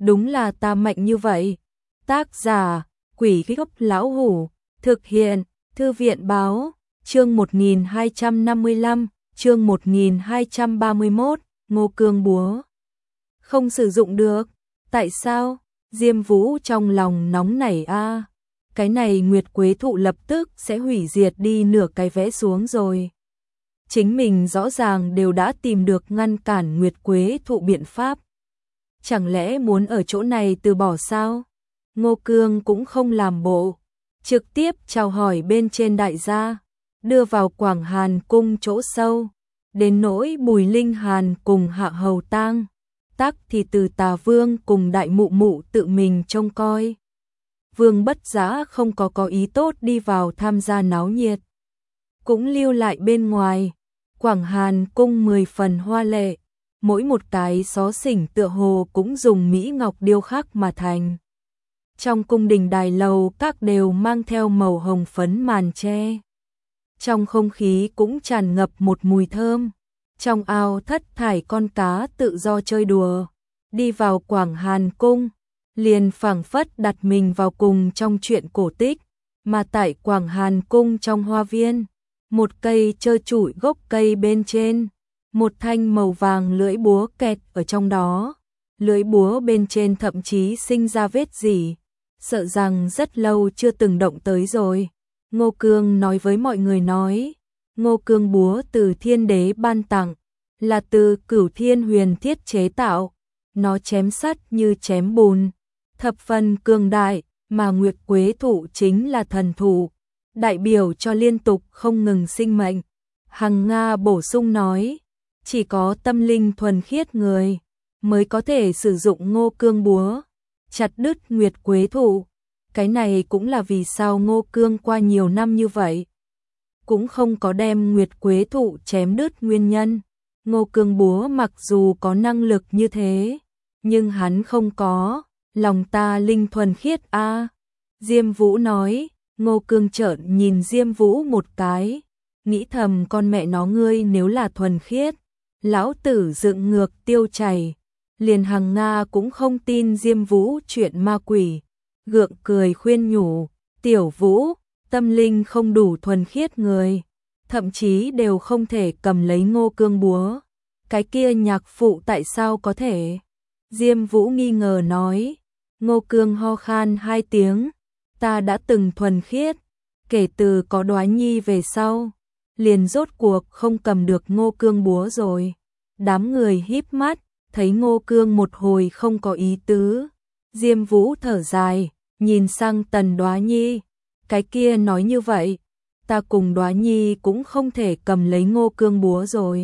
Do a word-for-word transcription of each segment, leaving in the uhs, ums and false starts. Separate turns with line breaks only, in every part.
đúng là ta mạnh như vậy. Tác giả, Quỷ Gốc Lão Hủ, thực hiện, Thư viện báo, chương một nghìn hai trăm năm mươi lăm, chương một nghìn hai trăm ba mươi mốt, Ngô Cương búa. Không sử dụng được, tại sao? Diêm Vũ trong lòng nóng nảy a. Cái này Nguyệt Quế Thụ lập tức sẽ hủy diệt đi nửa cái vẽ xuống rồi. Chính mình rõ ràng đều đã tìm được ngăn cản Nguyệt Quế Thụ biện pháp. Chẳng lẽ muốn ở chỗ này từ bỏ sao? Ngô Cương cũng không làm bộ, trực tiếp chào hỏi bên trên đại gia, đưa vào Quảng Hàn cung chỗ sâu. Đến nỗi Bùi Linh Hàn cùng Hạ Hầu Tang, tắc thì từ Tà Vương cùng Đại Mụ Mụ tự mình trông coi. Vương Bất Giá không có có ý tốt đi vào tham gia náo nhiệt, cũng lưu lại bên ngoài. Quảng Hàn cung mười phần hoa lệ, mỗi một cái xó xỉnh tựa hồ cũng dùng mỹ ngọc điêu khắc mà thành. Trong cung đình đài lầu các đều mang theo màu hồng phấn màn tre. Trong không khí cũng tràn ngập một mùi thơm. Trong ao thất thải con cá tự do chơi đùa. Đi vào Quảng Hàn cung, liền phảng phất đặt mình vào cùng trong truyện cổ tích. Mà tại Quảng Hàn cung trong hoa viên, một cây trơ trụi gốc cây bên trên, một thanh màu vàng lưỡi búa kẹt ở trong đó. Lưỡi búa bên trên thậm chí sinh ra vết rỉ, sợ rằng rất lâu chưa từng động tới rồi. Ngô Cương nói với mọi người nói, Ngô Cương búa từ thiên đế ban tặng, là từ Cửu Thiên Huyền thiết chế tạo, nó chém sắt như chém bùn, thập phần cường đại, mà Nguyệt Quế Thụ chính là thần thụ, đại biểu cho liên tục không ngừng sinh mệnh. Hằng Nga bổ sung nói, chỉ có tâm linh thuần khiết người mới có thể sử dụng Ngô Cương búa chặt đứt Nguyệt Quế Thụ. Cái này cũng là vì sao Ngô Cương qua nhiều năm như vậy cũng không có đem Nguyệt Quế Thụ chém đứt nguyên nhân. Ngô Cương búa mặc dù có năng lực như thế, nhưng hắn không có lòng ta linh thuần khiết a. À. Diêm Vũ nói. Ngô Cương trợn nhìn Diêm Vũ một cái, nghĩ thầm con mẹ nó ngươi nếu là thuần khiết, lão tử dựng ngược tiêu chảy. Liền Hằng Nga cũng không tin Diêm Vũ chuyện ma quỷ, gượng cười khuyên nhủ, tiểu Vũ, tâm linh không đủ thuần khiết người, thậm chí đều không thể cầm lấy Ngô Cương búa. Cái kia nhạc phụ tại sao có thể? Diêm Vũ nghi ngờ nói. Ngô Cương ho khan hai tiếng, ta đã từng thuần khiết, kể từ có Đoá Nhi về sau, liền rốt cuộc không cầm được Ngô Cương búa rồi. Đám người híp mắt, thấy Ngô Cương một hồi không có ý tứ. Diêm Vũ thở dài, nhìn sang Tần Đoá Nhi, cái kia nói như vậy, ta cùng Đoá Nhi cũng không thể cầm lấy Ngô Cương búa rồi.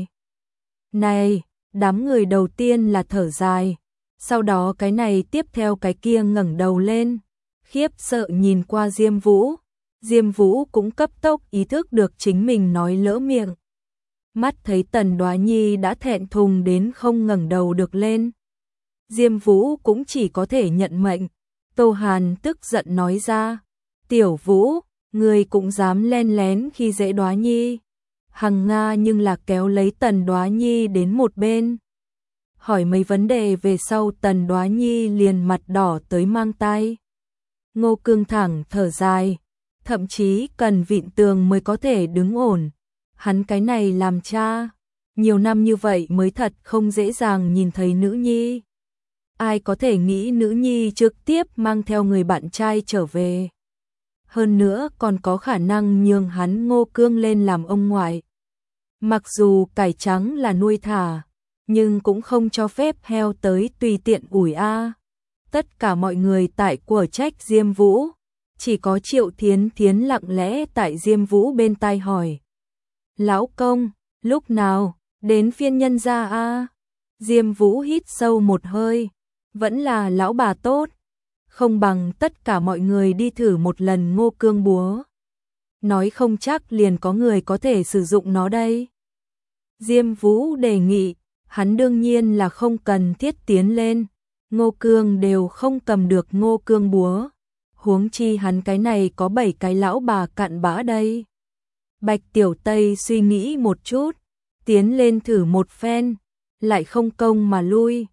Này, đám người đầu tiên là thở dài, sau đó cái này tiếp theo cái kia ngẩng đầu lên, khiếp sợ nhìn qua Diêm Vũ. Diêm Vũ cũng cấp tốc ý thức được chính mình nói lỡ miệng. Mắt thấy Tần Đoá Nhi đã thẹn thùng đến không ngẩng đầu được lên. Diêm Vũ cũng chỉ có thể nhận mệnh. Tô Hàn tức giận nói ra, tiểu Vũ, ngươi cũng dám len lén khi dễ Đoá Nhi. Hằng Nga nhưng là kéo lấy Tần Đoá Nhi đến một bên. Hỏi mấy vấn đề về sau Tần Đoá Nhi liền mặt đỏ tới mang tai. Ngô Cương thẳng thở dài, thậm chí cần vịn tường mới có thể đứng ổn. Hắn cái này làm cha, nhiều năm như vậy mới thật không dễ dàng nhìn thấy nữ nhi. Ai có thể nghĩ nữ nhi trực tiếp mang theo người bạn trai trở về. Hơn nữa còn có khả năng nhường hắn Ngô Cương lên làm ông ngoại. Mặc dù cải trắng là nuôi thả, nhưng cũng không cho phép heo tới tùy tiện ủi a. Tất cả mọi người tại của trách Diêm Vũ, chỉ có Triệu Thiến Thiến lặng lẽ tại Diêm Vũ bên tai hỏi. Lão công, lúc nào, đến phiên nhân gia a? Diêm Vũ hít sâu một hơi, vẫn là lão bà tốt, không bằng tất cả mọi người đi thử một lần Ngô Cương búa. Nói không chắc liền có người có thể sử dụng nó đây. Diêm Vũ đề nghị, hắn đương nhiên là không cần thiết tiến lên, Ngô Cương đều không cầm được Ngô Cương búa. Huống chi hắn cái này có bảy cái lão bà cặn bã đây. Bạch Tiểu Tây suy nghĩ một chút, tiến lên thử một phen, lại không công mà lui.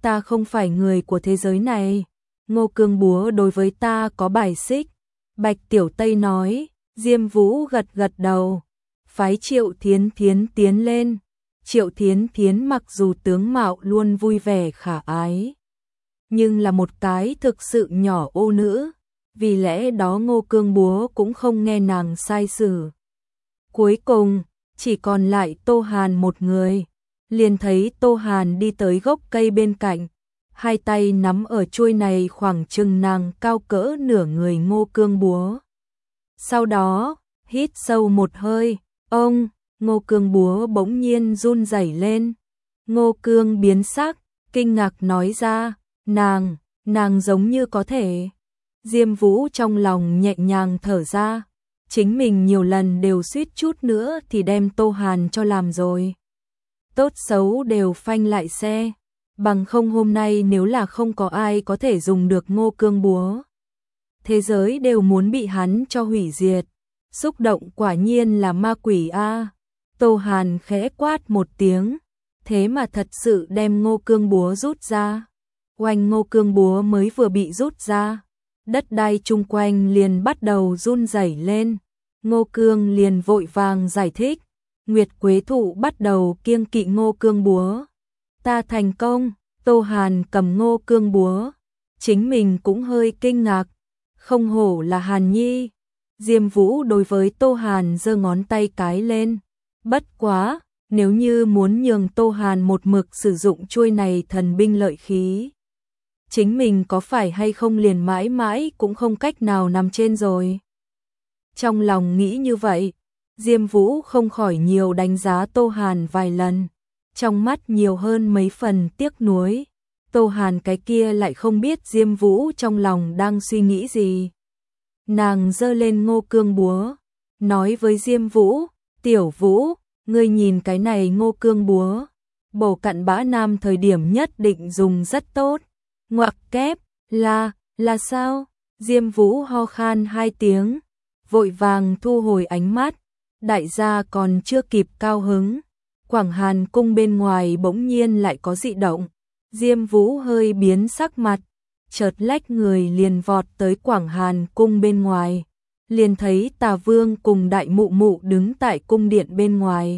ta không phải người của thế giới này. Ngô Cương Búa đối với ta có bài xích. Bạch Tiểu Tây nói. Diêm Vũ gật gật đầu. Phái Triệu Thiến Thiến tiến lên. Triệu Thiến Thiến mặc dù tướng mạo luôn vui vẻ khả ái, nhưng là một cái thực sự nhỏ ô nữ, vì lẽ đó Ngô Cương Búa cũng không nghe nàng sai sử. Cuối cùng, chỉ còn lại Tô Hàn một người, liền thấy Tô Hàn đi tới gốc cây bên cạnh, hai tay nắm ở chuôi này khoảng chừng nàng cao cỡ nửa người Ngô Cương Búa. Sau đó, hít sâu một hơi, ông, Ngô Cương Búa bỗng nhiên run rẩy lên. Ngô Cương biến sắc, kinh ngạc nói ra, nàng, nàng giống như có thể. Diêm Vũ trong lòng nhẹ nhàng thở ra, chính mình nhiều lần đều suýt chút nữa thì đem Tô Hàn cho làm rồi. Tốt xấu đều phanh lại xe, bằng không hôm nay nếu là không có ai có thể dùng được Ngô Cương Búa, thế giới đều muốn bị hắn cho hủy diệt. Xúc động quả nhiên là ma quỷ a. Tô Hàn khẽ quát một tiếng, thế mà thật sự đem Ngô Cương Búa rút ra. Oanh, Ngô Cương Búa mới vừa bị rút ra, đất đai chung quanh liền bắt đầu run rẩy lên. Ngô Cương liền vội vàng giải thích, Nguyệt Quế Thụ bắt đầu kiêng kỵ Ngô Cương Búa. Ta thành công. Tô Hàn cầm Ngô Cương Búa, chính mình cũng hơi kinh ngạc, không hổ là Hàn Nhi. Diêm Vũ đối với Tô Hàn giơ ngón tay cái lên, bất quá, nếu như muốn nhường Tô Hàn một mực sử dụng chuôi này thần binh lợi khí, chính mình có phải hay không liền mãi mãi cũng không cách nào nằm trên rồi. Trong lòng nghĩ như vậy, Diêm Vũ không khỏi nhiều đánh giá Tô Hàn vài lần, trong mắt nhiều hơn mấy phần tiếc nuối. Tô Hàn cái kia lại không biết Diêm Vũ trong lòng đang suy nghĩ gì. Nàng giơ lên Ngô Cương Búa, nói với Diêm Vũ, Tiểu Vũ, ngươi nhìn cái này Ngô Cương Búa, bổ cặn bã nam thời điểm nhất định dùng rất tốt. Ngoặc kép, là, là sao? Diêm Vũ ho khan hai tiếng, vội vàng thu hồi ánh mắt, đại gia còn chưa kịp cao hứng. Quảng Hàn cung bên ngoài bỗng nhiên lại có dị động, Diêm Vũ hơi biến sắc mặt, chợt lách người liền vọt tới Quảng Hàn cung bên ngoài, liền thấy Tà Vương cùng Đại Mụ Mụ đứng tại cung điện bên ngoài.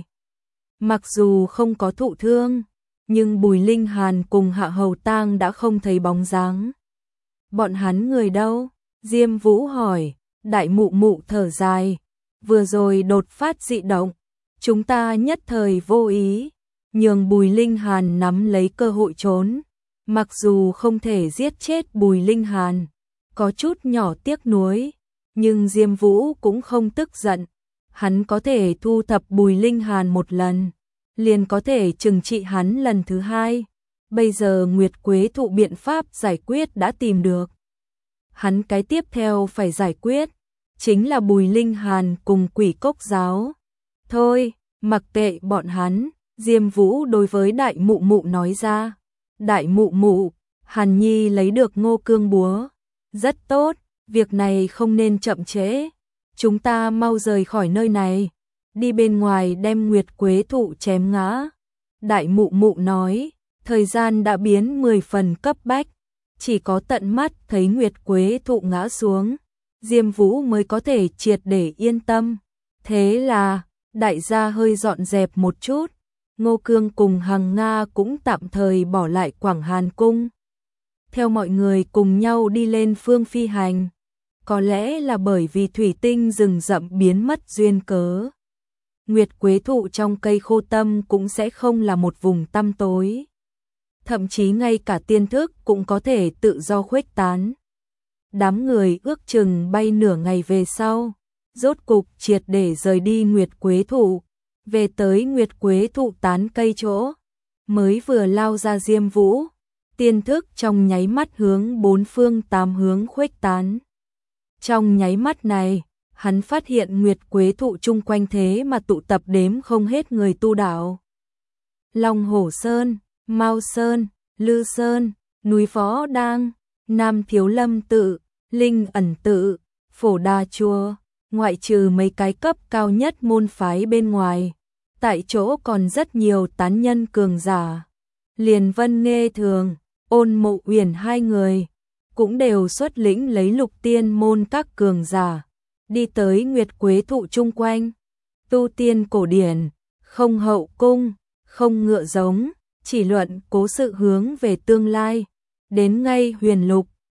Mặc dù không có thụ thương, nhưng Bùi Linh Hàn cùng Hạ Hầu Tang đã không thấy bóng dáng. Bọn hắn người đâu? Diêm Vũ hỏi. Đại Mụ Mụ thở dài, vừa rồi đột phát dị động, chúng ta nhất thời vô ý, nhường Bùi Linh Hàn nắm lấy cơ hội trốn. Mặc dù không thể giết chết Bùi Linh Hàn, có chút nhỏ tiếc nuối, nhưng Diêm Vũ cũng không tức giận. Hắn có thể thu thập Bùi Linh Hàn một lần, liền có thể trừng trị hắn lần thứ hai. Bây giờ Nguyệt Quế Thụ biện pháp giải quyết đã tìm được. Hắn cái tiếp theo phải giải quyết, chính là Bùi Linh Hàn cùng Quỷ Cốc Giáo. Thôi, mặc kệ bọn hắn, Diêm Vũ đối với Đại Mụ Mụ nói ra. Đại Mụ Mụ, Hàn Nhi lấy được Ngô Cương Búa. Rất tốt, việc này không nên chậm trễ. Chúng ta mau rời khỏi nơi này, đi bên ngoài đem Nguyệt Quế Thụ chém ngã. Đại Mụ Mụ nói, thời gian đã biến mười phần cấp bách, chỉ có tận mắt thấy Nguyệt Quế Thụ ngã xuống, Diêm Vũ mới có thể triệt để yên tâm. Thế là, đại gia hơi dọn dẹp một chút, Ngô Cương cùng Hằng Nga cũng tạm thời bỏ lại Quảng Hàn cung, theo mọi người cùng nhau đi lên Phương Phi Hành. Có lẽ là bởi vì thủy tinh rừng rậm biến mất duyên cớ, Nguyệt Quế Thụ trong cây khô tâm cũng sẽ không là một vùng tăm tối, thậm chí ngay cả tiên thức cũng có thể tự do khuếch tán. Đám người ước chừng bay nửa ngày về sau, rốt cục triệt để rời đi Nguyệt Quế Thụ, về tới Nguyệt Quế Thụ tán cây chỗ, mới vừa lao ra Diêm Vũ, tiên thức trong nháy mắt hướng bốn phương tám hướng khuếch tán. Trong nháy mắt này, hắn phát hiện Nguyệt Quế Thụ chung quanh thế mà tụ tập đếm không hết người tu đạo. Long Hổ Sơn, Mao Sơn, Lư Sơn, núi Phó Đang, Nam Thiếu Lâm Tự, Linh Ẩn Tự, Phổ Đà Chùa, ngoại trừ mấy cái cấp cao nhất môn phái bên ngoài, tại chỗ còn rất nhiều tán nhân cường giả. Liền Vân Nghê Thường, Ôn Mộ Uyển hai người cũng đều xuất lĩnh lấy Lục Tiên môn các cường giả, đi tới Nguyệt Quế thụ chung quanh. Tu tiên cổ điển, không hậu cung, không ngựa giống, chỉ luận cố sự hướng về tương lai. Đến ngay Huyền Lục,